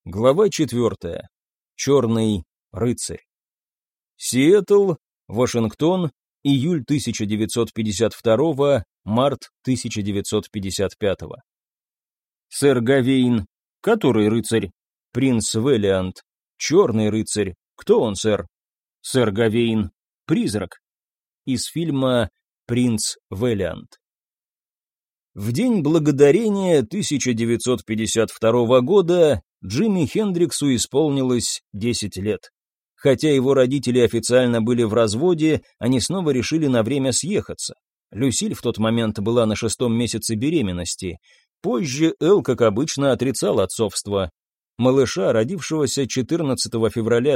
Глава 4. Черный рыцарь. Сиэтл, Вашингтон, июль 1952, март 1955. Сэр Гавейн. Который рыцарь? Принц Вэлиант. Черный рыцарь. Кто он, сэр? Сэр Гавейн. Призрак. Из фильма «Принц Вэлиант». В день благодарения 1952 года Джимми Хендриксу исполнилось 10 лет. Хотя его родители официально были в разводе, они снова решили на время съехаться. Люсиль в тот момент была на 6-м месяце беременности. Позже Эл, как обычно, отрицал отцовство. Малыша, родившегося 14 февраля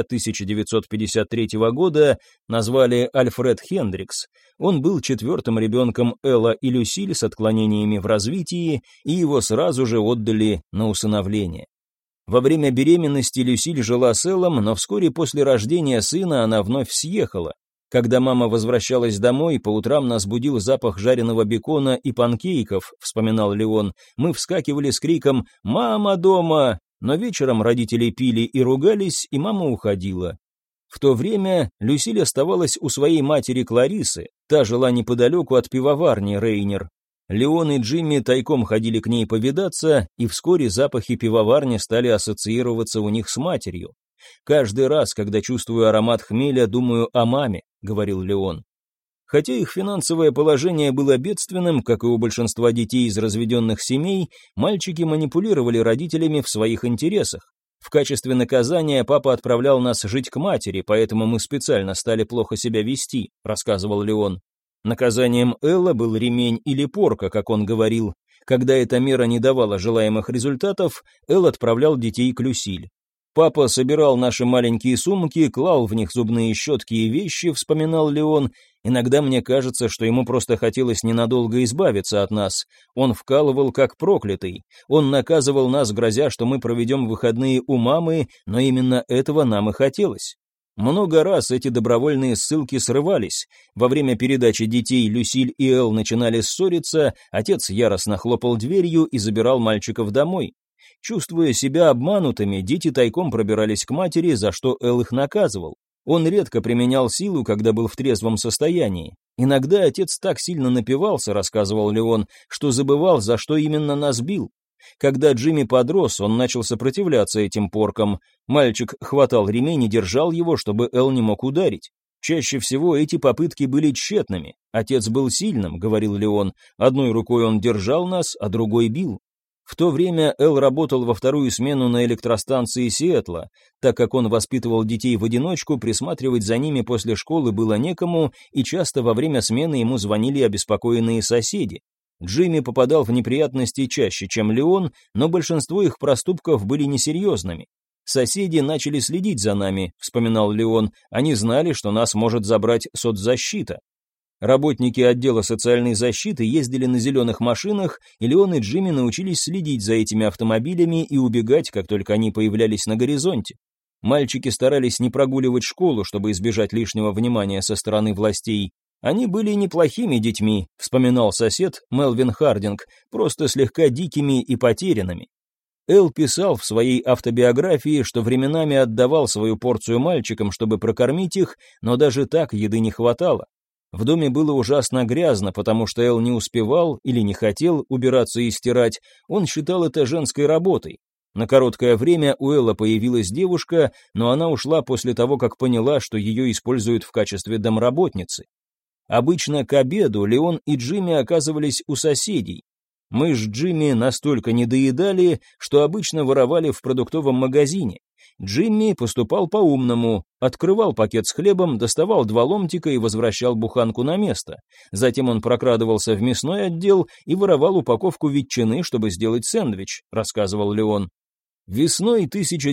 1953 года, назвали Альфред Хендрикс. Он был 4-м ребенком Элла и Люсиль с отклонениями в развитии, и его сразу же отдали на усыновление. Во время беременности Люсиль жила с Эллом, но вскоре после рождения сына она вновь съехала. Когда мама возвращалась домой, по утрам нас будил запах жареного бекона и панкейков, вспоминал Леон. Мы вскакивали с криком «Мама дома!», но вечером родители пили и ругались, и мама уходила. В то время Люсиль оставалась у своей матери Кларисы, та жила неподалеку от пивоварни Рейнер. Леон и Джимми тайком ходили к ней повидаться, и вскоре запахи пивоварни стали ассоциироваться у них с матерью. «Каждый раз, когда чувствую аромат хмеля, думаю о маме», — говорил Леон. Хотя их финансовое положение было бедственным, как и у большинства детей из разведенных семей, мальчики манипулировали родителями в своих интересах. В качестве наказания папа отправлял нас жить к матери, поэтому мы специально стали плохо себя вести, рассказывал Леон. Наказанием Элла был ремень или порка, как он говорил. Когда эта мера не давала желаемых результатов, Эл отправлял детей к Люсиль. «Папа собирал наши маленькие сумки, клал в них зубные щетки и вещи», — вспоминал Леон. «Иногда мне кажется, что ему просто хотелось ненадолго избавиться от нас. Он вкалывал как проклятый. Он наказывал нас, грозя, что мы проведем выходные у мамы, но именно этого нам и хотелось». Много раз эти добровольные ссылки срывались. Во время передачи детей Люсиль и Эл начинали ссориться, отец яростно хлопал дверью и забирал мальчиков домой. Чувствуя себя обманутыми, дети тайком пробирались к матери, за что Эл их наказывал. Он редко применял силу, когда был в трезвом состоянии. Иногда отец так сильно напивался, рассказывал Леон, что забывал, за что именно нас бил. Когда Джимми подрос, он начал сопротивляться этим поркам. Мальчик хватал ремень и держал его, чтобы Эл не мог ударить. Чаще всего эти попытки были тщетными. Отец был сильным, говорил Леон. Одной рукой он держал нас, а другой бил. В то время Эл работал во вторую смену на электростанции Сиэтла. Так как он воспитывал детей в одиночку, присматривать за ними после школы было некому, и часто во время смены ему звонили обеспокоенные соседи. Джимми попадал в неприятности чаще, чем Леон, но большинство их проступков были несерьезными. «Соседи начали следить за нами», — вспоминал Леон. «Они знали, что нас может забрать соцзащита». Работники отдела социальной защиты ездили на зеленых машинах, и Леон и Джимми научились следить за этими автомобилями и убегать, как только они появлялись на горизонте. Мальчики старались не прогуливать школу, чтобы избежать лишнего внимания со стороны властей. «Они были неплохими детьми», — вспоминал сосед Мелвин Хардинг, «просто слегка дикими и потерянными». Эл писал в своей автобиографии, что временами отдавал свою порцию мальчикам, чтобы прокормить их, но даже так еды не хватало. В доме было ужасно грязно, потому что Эл не успевал или не хотел убираться и стирать, он считал это женской работой. На короткое время у Элла появилась девушка, но она ушла после того, как поняла, что ее используют в качестве домработницы. Обычно к обеду Леон и Джимми оказывались у соседей. Мы с Джимми настолько недоедали, что обычно воровали в продуктовом магазине. Джимми поступал по-умному, открывал пакет с хлебом, доставал 2 ломтика и возвращал буханку на место. Затем он прокрадывался в мясной отдел и воровал упаковку ветчины, чтобы сделать сэндвич, рассказывал Леон. Весной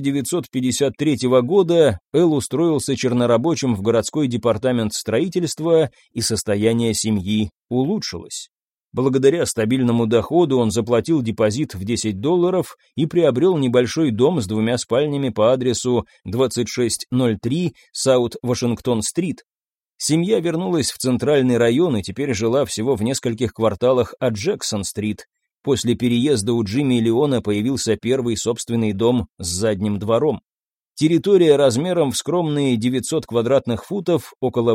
1953 года Эл устроился чернорабочим в городской департамент строительства, и состояние семьи улучшилось. Благодаря стабильному доходу он заплатил депозит в $10 и приобрел небольшой дом с 2 спальнями по адресу 2603 Саут Вашингтон-стрит. Семья вернулась в центральный район и теперь жила всего в нескольких кварталах от Джексон-стрит. После переезда у Джимми и Леона появился первый собственный дом с задним двором. Территория размером в скромные 900 квадратных футов, около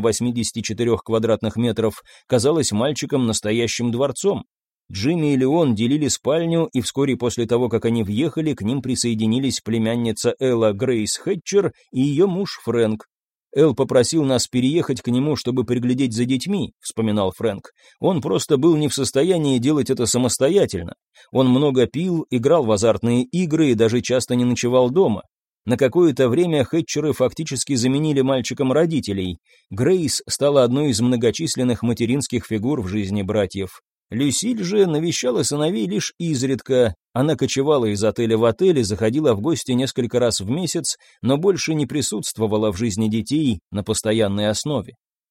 84 квадратных метров, казалась мальчикам настоящим дворцом. Джимми и Леон делили спальню, и вскоре после того, как они въехали, к ним присоединились племянница Элла Грейс Хэтчер и ее муж Фрэнк. «Эл попросил нас переехать к нему, чтобы приглядеть за детьми», — вспоминал Фрэнк. «Он просто был не в состоянии делать это самостоятельно. Он много пил, играл в азартные игры и даже часто не ночевал дома. На какое-то время Хэтчеры фактически заменили мальчикам родителей. Грейс стала одной из многочисленных материнских фигур в жизни братьев. Люсиль же навещала сыновей лишь изредка. Она кочевала из отеля в отель и заходила в гости несколько раз в месяц, но больше не присутствовала в жизни детей на постоянной основе.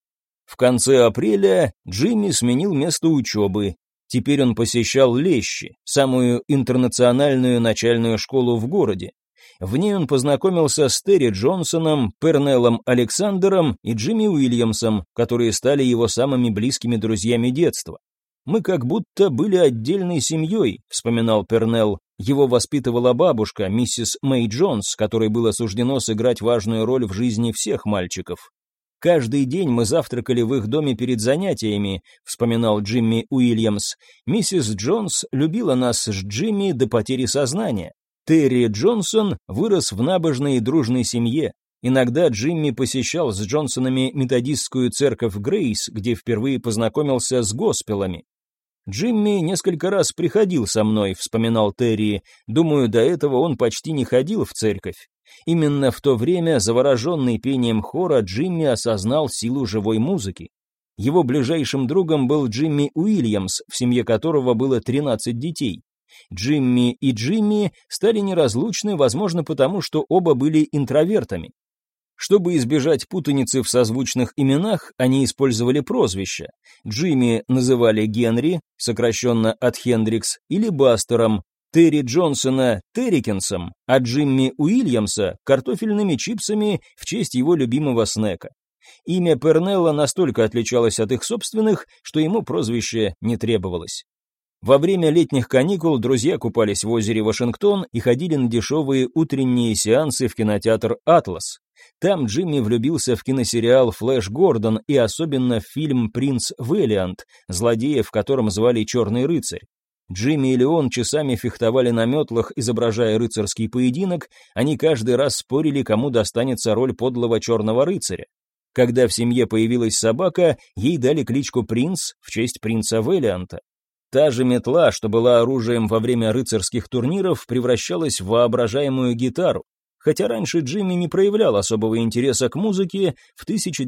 В конце апреля Джимми сменил место учебы. Теперь он посещал Лещи, самую интернациональную начальную школу в городе. В ней он познакомился с Терри Джонсоном, Пернеллом Александером и Джимми Уильямсом, которые стали его самыми близкими друзьями детства. «Мы как будто были отдельной семьей», — вспоминал Пернелл. Его воспитывала бабушка, миссис Мэй Джонс, которой было суждено сыграть важную роль в жизни всех мальчиков. «Каждый день мы завтракали в их доме перед занятиями», — вспоминал Джимми Уильямс. «Миссис Джонс любила нас с Джимми до потери сознания. Терри Джонсон вырос в набожной и дружной семье. Иногда Джимми посещал с Джонсонами методистскую церковь Грейс, где впервые познакомился с госпелами. «Джимми несколько раз приходил со мной», — вспоминал Терри. «Думаю, до этого он почти не ходил в церковь. Именно в то время, завороженный пением хора, Джимми осознал силу живой музыки. Его ближайшим другом был Джимми Уильямс, в семье которого было 13 детей. Джимми и Джимми стали неразлучны, возможно, потому что оба были интровертами. Чтобы избежать путаницы в созвучных именах, они использовали прозвища. Джимми называли Генри, сокращенно от Хендрикс, или Бастером, Терри Джонсона — Террикинсом, а Джимми Уильямса — картофельными чипсами в честь его любимого снека. Имя Пернелла настолько отличалось от их собственных, что ему прозвище не требовалось. Во время летних каникул друзья купались в озере Вашингтон и ходили на дешевые утренние сеансы в кинотеатр «Атлас». Там Джимми влюбился в киносериал «Флэш Гордон» и особенно в фильм «Принц Вэлиант», злодея в котором звали «Черный рыцарь». Джимми и Леон часами фехтовали на метлах, изображая рыцарский поединок, они каждый раз спорили, кому достанется роль подлого черного рыцаря. Когда в семье появилась собака, ей дали кличку «Принц» в честь принца Вэлианта. Та же метла, что была оружием во время рыцарских турниров, превращалась в воображаемую гитару. Хотя раньше Джимми не проявлял особого интереса к музыке, в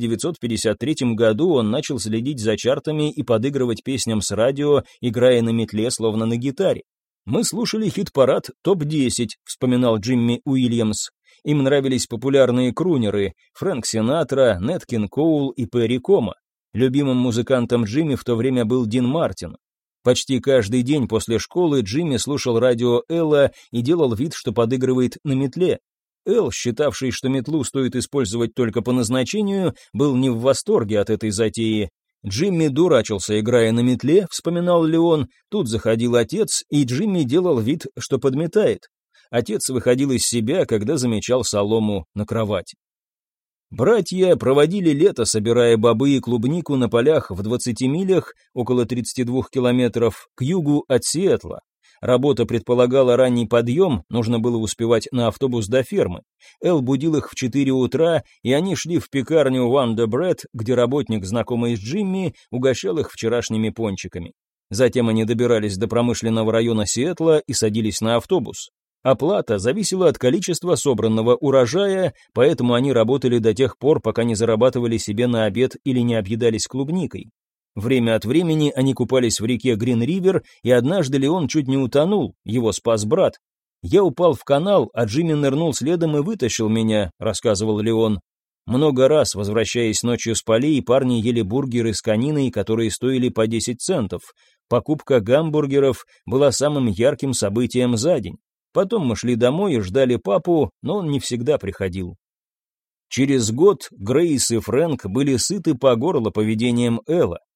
1953 году он начал следить за чартами и подыгрывать песням с радио, играя на метле, словно на гитаре. «Мы слушали хит-парад ТОП-10», — вспоминал Джимми Уильямс. Им нравились популярные крунеры Фрэнк Синатра, Нэт Кинг Коул и Перри Комо. Любимым музыкантом Джимми в то время был Дин Мартин. Почти каждый день после школы Джимми слушал радио Элла и делал вид, что подыгрывает на метле. Эл, считавший, что метлу стоит использовать только по назначению, был не в восторге от этой затеи. «Джимми дурачился, играя на метле», — вспоминал Леон. Тут заходил отец, и Джимми делал вид, что подметает. Отец выходил из себя, когда замечал солому на кровати. Братья проводили лето, собирая бобы и клубнику на полях в 20 милях, около 32 километров, к югу от Сиэтла. Работа предполагала ранний подъем, нужно было успевать на автобус до фермы. Эл будил их в 4 утра, и они шли в пекарню Wonder Bread, где работник, знакомый с Джимми, угощал их вчерашними пончиками. Затем они добирались до промышленного района Сиэтла и садились на автобус. Оплата зависела от количества собранного урожая, поэтому они работали до тех пор, пока не зарабатывали себе на обед или не объедались клубникой. Время от времени они купались в реке Грин-Ривер, и однажды Леон чуть не утонул, его спас брат. «Я упал в канал, а Джимми нырнул следом и вытащил меня», — рассказывал Леон. Много раз, возвращаясь ночью с полей, парни ели бургеры с кониной, которые стоили по 10 центов. Покупка гамбургеров была самым ярким событием за день. Потом мы шли домой и ждали папу, но он не всегда приходил. Через год Грейс и Фрэнк были сыты по горло поведением Элла.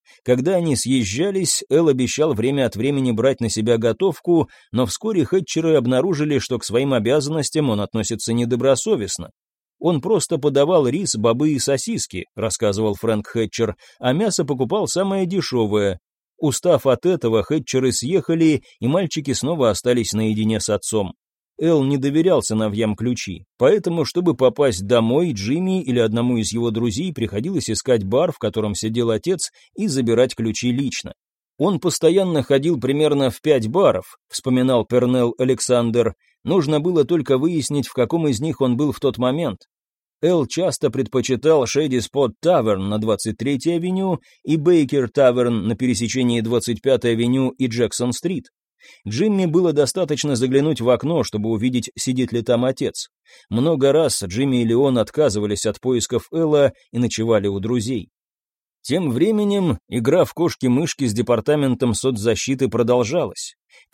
Когда они съезжались, Эл обещал время от времени брать на себя готовку, но вскоре Хэтчеры обнаружили, что к своим обязанностям он относится недобросовестно. «Он просто подавал рис, бобы и сосиски», — рассказывал Фрэнк Хэтчер, «а мясо покупал самое дешевое». Устав от этого, Хэтчеры съехали, и мальчики снова остались наедине с отцом. Эл не доверял сыновьям ключи, поэтому, чтобы попасть домой, Джимми или одному из его друзей приходилось искать бар, в котором сидел отец, и забирать ключи лично. «Он постоянно ходил примерно в 5 баров», — вспоминал Пернелл Александр. «Нужно было только выяснить, в каком из них он был в тот момент». Эл часто предпочитал Shady Spot Tavern на 23-й авеню и Baker Tavern на пересечении 25-й авеню и Джексон-стрит. Джимми было достаточно заглянуть в окно, чтобы увидеть, сидит ли там отец. Много раз Джимми и Леон отказывались от поисков Элла и ночевали у друзей. Тем временем игра в кошки-мышки с департаментом соцзащиты продолжалась. К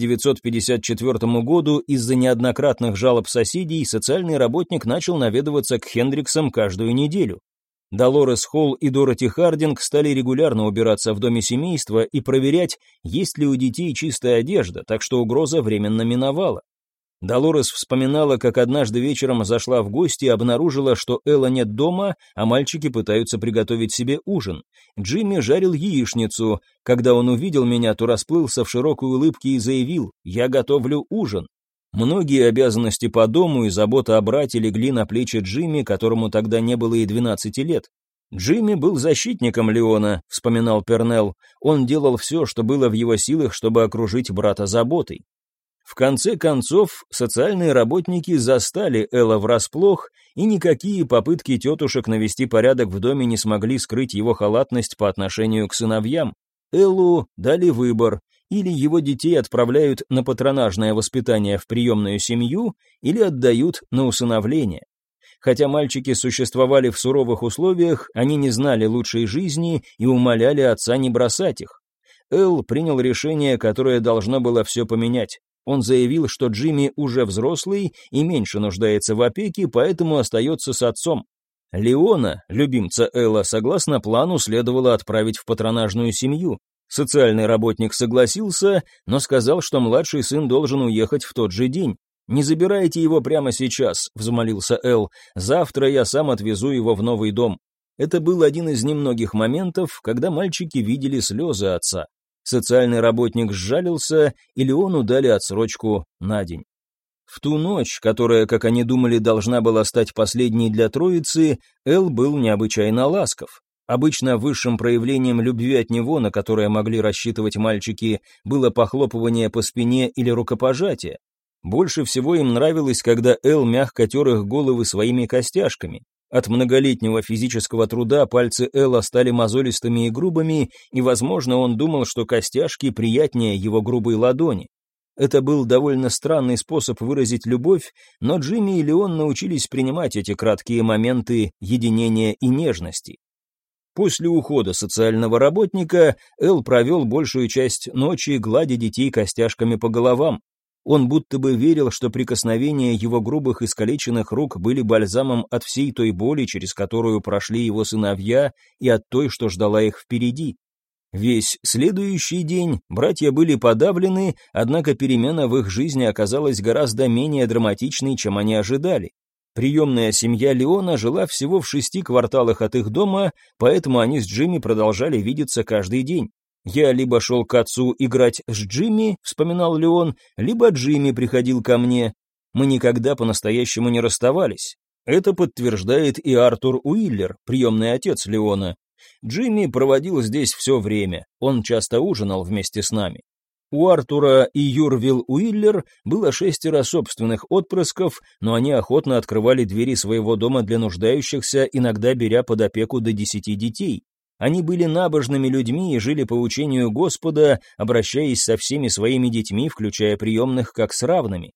1954 году из-за неоднократных жалоб соседей социальный работник начал наведываться к Хендриксам каждую неделю. Долорес Холл и Дороти Хардинг стали регулярно убираться в доме семейства и проверять, есть ли у детей чистая одежда, так что угроза временно миновала. Долорес вспоминала, как однажды вечером зашла в гости и обнаружила, что Элла нет дома, а мальчики пытаются приготовить себе ужин. Джимми жарил яичницу. Когда он увидел меня, то расплылся в широкой улыбке и заявил: «Я готовлю ужин». Многие обязанности по дому и забота о брате легли на плечи Джимми, которому тогда не было и 12 лет. «Джимми был защитником Леона», — вспоминал Пернелл. «Он делал все, что было в его силах, чтобы окружить брата заботой». В конце концов, социальные работники застали Элла врасплох, и никакие попытки тетушек навести порядок в доме не смогли скрыть его халатность по отношению к сыновьям. Эллу дали выбор: или его детей отправляют на патронажное воспитание в приемную семью, или отдают на усыновление. Хотя мальчики существовали в суровых условиях, они не знали лучшей жизни и умоляли отца не бросать их. Эл принял решение, которое должно было все поменять. Он заявил, что Джимми уже взрослый и меньше нуждается в опеке, поэтому остается с отцом. Леона, любимца Элла, согласно плану следовало отправить в патронажную семью. Социальный работник согласился, но сказал, что младший сын должен уехать в тот же день. «Не забирайте его прямо сейчас», — взмолился Эл. «Завтра я сам отвезу его в новый дом». Это был один из немногих моментов, когда мальчики видели слезы отца. Социальный работник сжалился, и Леону дали отсрочку на день. В ту ночь, которая, как они думали, должна была стать последней для троицы, Эл был необычайно ласков. Обычно высшим проявлением любви от него, на которое могли рассчитывать мальчики, было похлопывание по спине или рукопожатие. Больше всего им нравилось, когда Эл мягко тер их головы своими костяшками. От многолетнего физического труда пальцы Элла стали мозолистыми и грубыми, и, возможно, он думал, что костяшки приятнее его грубой ладони. Это был довольно странный способ выразить любовь, но Джимми и Леон научились принимать эти краткие моменты единения и нежности. После ухода социального работника Эл провел большую часть ночи, гладя детей костяшками по головам. Он будто бы верил, что прикосновения его грубых искалеченных рук были бальзамом от всей той боли, через которую прошли его сыновья, и от той, что ждала их впереди. Весь следующий день братья были подавлены, однако перемена в их жизни оказалась гораздо менее драматичной, чем они ожидали. Приемная семья Леона жила всего в 6 кварталах от их дома, поэтому они с Джимми продолжали видеться каждый день. «Я либо шел к отцу играть с Джимми», — вспоминал Леон, «либо Джимми приходил ко мне. Мы никогда по-настоящему не расставались. Это подтверждает и Артур Уиллер, приемный отец Леона. Джимми проводил здесь все время, он часто ужинал вместе с нами. У Артура и Юрвилл Уиллер было 6 собственных отпрысков, но они охотно открывали двери своего дома для нуждающихся, иногда беря под опеку до 10 детей. Они были набожными людьми и жили по учению Господа, обращаясь со всеми своими детьми, включая приемных, как с равными.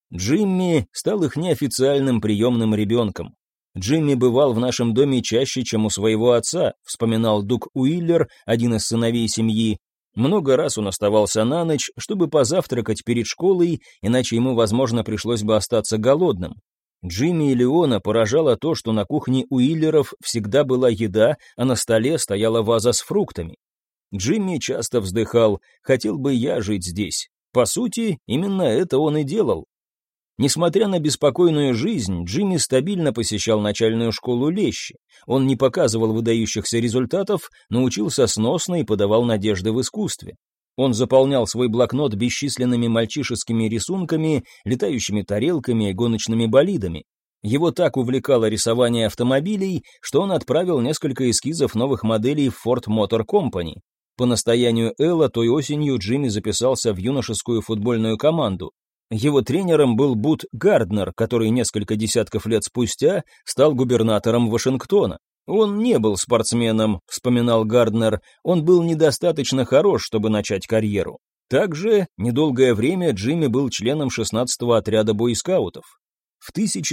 Джимми стал их неофициальным приемным ребенком. «Джимми бывал в нашем доме чаще, чем у своего отца», вспоминал Дуг Уиллер, один из сыновей семьи. «Много раз он оставался на ночь, чтобы позавтракать перед школой, иначе ему, возможно, пришлось бы остаться голодным. Джимми и Леона поражало то, что на кухне Уиллеров всегда была еда, а на столе стояла ваза с фруктами. Джимми часто вздыхал: «Хотел бы я жить здесь». По сути, именно это он и делал. Несмотря на беспокойную жизнь, Джимми стабильно посещал начальную школу Лещи. Он не показывал выдающихся результатов, но учился сносно и подавал надежды в искусстве. Он заполнял свой блокнот бесчисленными мальчишескими рисунками, летающими тарелками и гоночными болидами. Его так увлекало рисование автомобилей, что он отправил несколько эскизов новых моделей в Ford Motor Company. По настоянию Элла той осенью Джимми записался в юношескую футбольную команду. Его тренером был Бут Гарднер, который несколько десятков лет спустя стал губернатором Вашингтона. «Он не был спортсменом», — вспоминал Гарднер, «он был недостаточно хорош, чтобы начать карьеру». Также недолгое время Джимми был членом 16-го отряда бойскаутов. В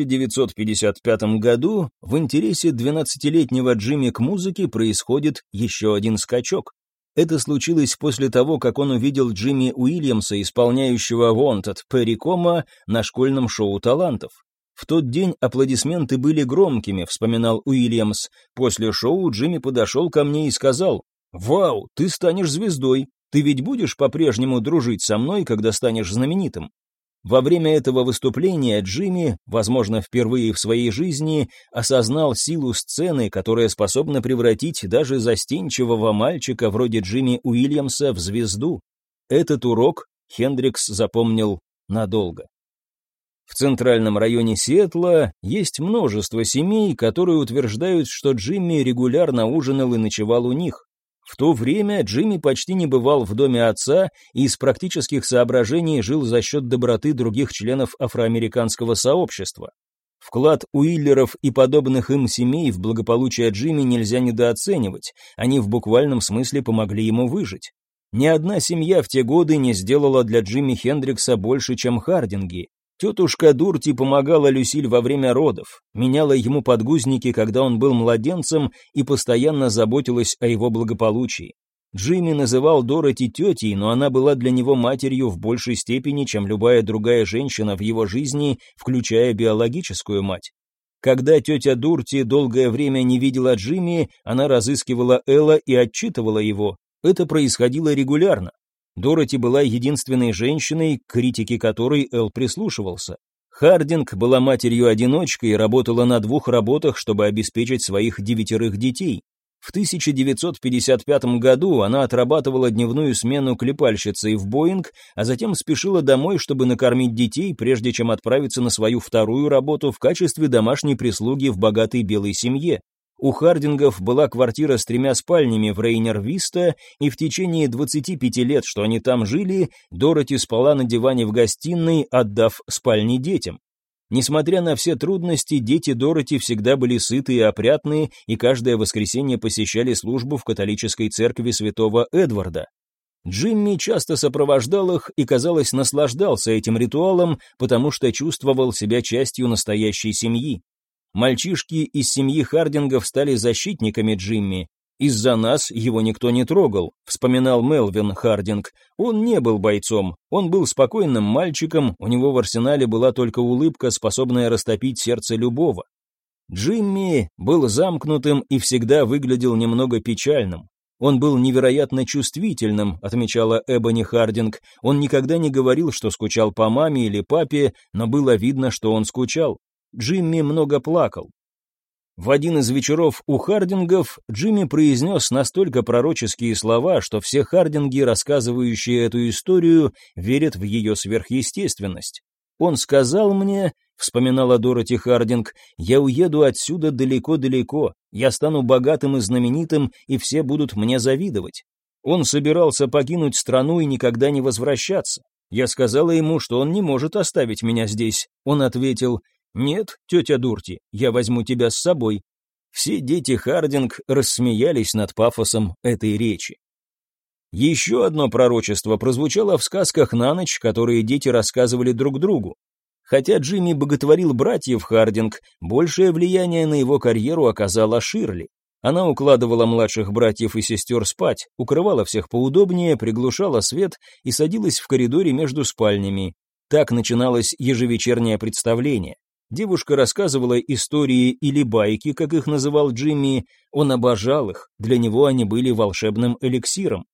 1955 году в интересе 12-летнего Джимми к музыке происходит еще один скачок. Это случилось после того, как он увидел Джимми Уильямса, исполняющего «Wanted» Перри Кома на школьном шоу талантов. «В тот день аплодисменты были громкими», — вспоминал Уильямс. «После шоу Джимми подошел ко мне и сказал: «Вау, ты станешь звездой. Ты ведь будешь по-прежнему дружить со мной, когда станешь знаменитым?» Во время этого выступления Джимми, возможно, впервые в своей жизни, осознал силу сцены, которая способна превратить даже застенчивого мальчика вроде Джимми Уильямса в звезду. Этот урок Хендрикс запомнил надолго. В центральном районе Сиэтла есть множество семей, которые утверждают, что Джимми регулярно ужинал и ночевал у них. В то время Джимми почти не бывал в доме отца и из практических соображений жил за счет доброты других членов афроамериканского сообщества. Вклад Уиллеров и подобных им семей в благополучие Джимми нельзя недооценивать, они в буквальном смысле помогли ему выжить. Ни одна семья в те годы не сделала для Джимми Хендрикса больше, чем Хардинги. Тетушка Дурти помогала Люсиль во время родов, меняла ему подгузники, когда он был младенцем, и постоянно заботилась о его благополучии. Джимми называл Дороти тетей, но она была для него матерью в большей степени, чем любая другая женщина в его жизни, включая биологическую мать. Когда тетя Дурти долгое время не видела Джимми, она разыскивала Элла и отчитывала его. Это происходило регулярно. Дороти была единственной женщиной, к критике которой Эл прислушивался. Хардинг была матерью-одиночкой и работала на 2 работах, чтобы обеспечить своих 9 детей. В 1955 году она отрабатывала дневную смену клепальщицей в Боинг, а затем спешила домой, чтобы накормить детей, прежде чем отправиться на свою 2-ю работу в качестве домашней прислуги в богатой белой семье. У Хардингов была квартира с 3 спальнями в Рейнер-Виста, и в течение 25 лет, что они там жили, Дороти спала на диване в гостиной, отдав спальни детям. Несмотря на все трудности, дети Дороти всегда были сыты и опрятные, и каждое воскресенье посещали службу в католической церкви святого Эдварда. Джимми часто сопровождал их и, казалось, наслаждался этим ритуалом, потому что чувствовал себя частью настоящей семьи. Мальчишки из семьи Хардингов стали защитниками Джимми. «Из-за нас его никто не трогал», — вспоминал Мелвин Хардинг. «Он не был бойцом, он был спокойным мальчиком, у него в арсенале была только улыбка, способная растопить сердце любого». Джимми был замкнутым и всегда выглядел немного печальным. «Он был невероятно чувствительным», — отмечала Эбони Хардинг. «Он никогда не говорил, что скучал по маме или папе, но было видно, что он скучал. Джимми много плакал». В один из вечеров у Хардингов Джимми произнес настолько пророческие слова, что все Хардинги, рассказывающие эту историю, верят в ее сверхъестественность. «Он сказал мне, — вспоминала Дороти Хардинг, — я уеду отсюда далеко-далеко, я стану богатым и знаменитым, и все будут мне завидовать. Он собирался покинуть страну и никогда не возвращаться. Я сказала ему, что он не может оставить меня здесь. Он ответил: «Нет, тетя Дурти, я возьму тебя с собой». Все дети Хардинг рассмеялись над пафосом этой речи. Еще одно пророчество прозвучало в сказках на ночь, которые дети рассказывали друг другу. Хотя Джимми боготворил братьев Хардинг, большее влияние на его карьеру оказала Ширли. Она укладывала младших братьев и сестер спать, укрывала всех поудобнее, приглушала свет и садилась в коридоре между спальнями. Так начиналось ежевечернее представление. Девушка рассказывала истории или байки, как их называл Джимми. Он обожал их, для него они были волшебным эликсиром.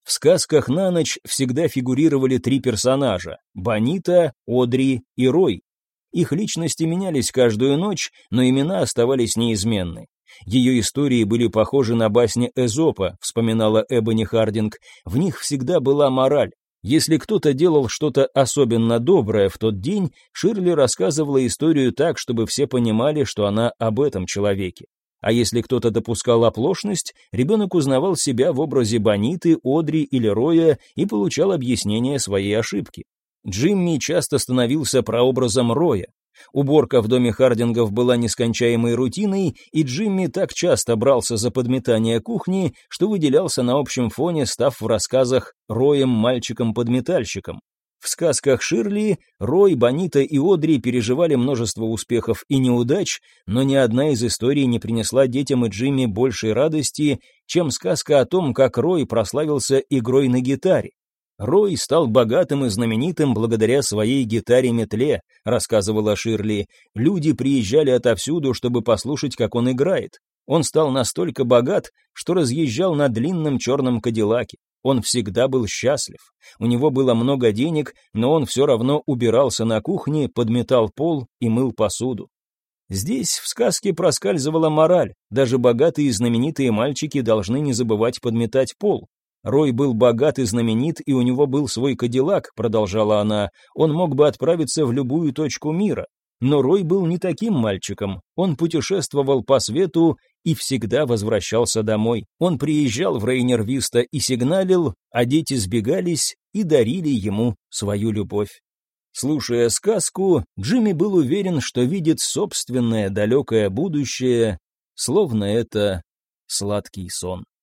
В сказках на ночь всегда фигурировали 3 персонажа – Бонита, Одри и Рой. Их личности менялись каждую ночь, но имена оставались неизменны. Ее истории были похожи на басни Эзопа, вспоминала Эбони Хардинг. В них всегда была мораль. Если кто-то делал что-то особенно доброе в тот день, Ширли рассказывала историю так, чтобы все понимали, что она об этом человеке. А если кто-то допускал оплошность, ребенок узнавал себя в образе Бониты, Одри или Роя и получал объяснение своей ошибки. Джимми часто становился прообразом Роя. Уборка в доме Хардингов была нескончаемой рутиной, и Джимми так часто брался за подметание кухни, что выделялся на общем фоне, став в рассказах Роем-мальчиком-подметальщиком. В сказках Ширли Рой, Бонита и Одри переживали множество успехов и неудач, но ни одна из историй не принесла детям и Джимми большей радости, чем сказка о том, как Рой прославился игрой на гитаре. Рой стал богатым и знаменитым благодаря своей гитаре-метле, рассказывала Ширли. Люди приезжали отовсюду, чтобы послушать, как он играет. Он стал настолько богат, что разъезжал на длинном черном кадиллаке. Он всегда был счастлив. У него было много денег, но он все равно убирался на кухне, подметал пол и мыл посуду. Здесь в сказке проскальзывала мораль. Даже богатые и знаменитые мальчики должны не забывать подметать пол. Рой был богат и знаменит, и у него был свой кадиллак, продолжала она. Он мог бы отправиться в любую точку мира. Но Рой был не таким мальчиком. Он путешествовал по свету и всегда возвращался домой. Он приезжал в Рейнер-Виста и сигналил, а дети сбегались и дарили ему свою любовь. Слушая сказку, Джимми был уверен, что видит собственное далекое будущее, словно это сладкий сон.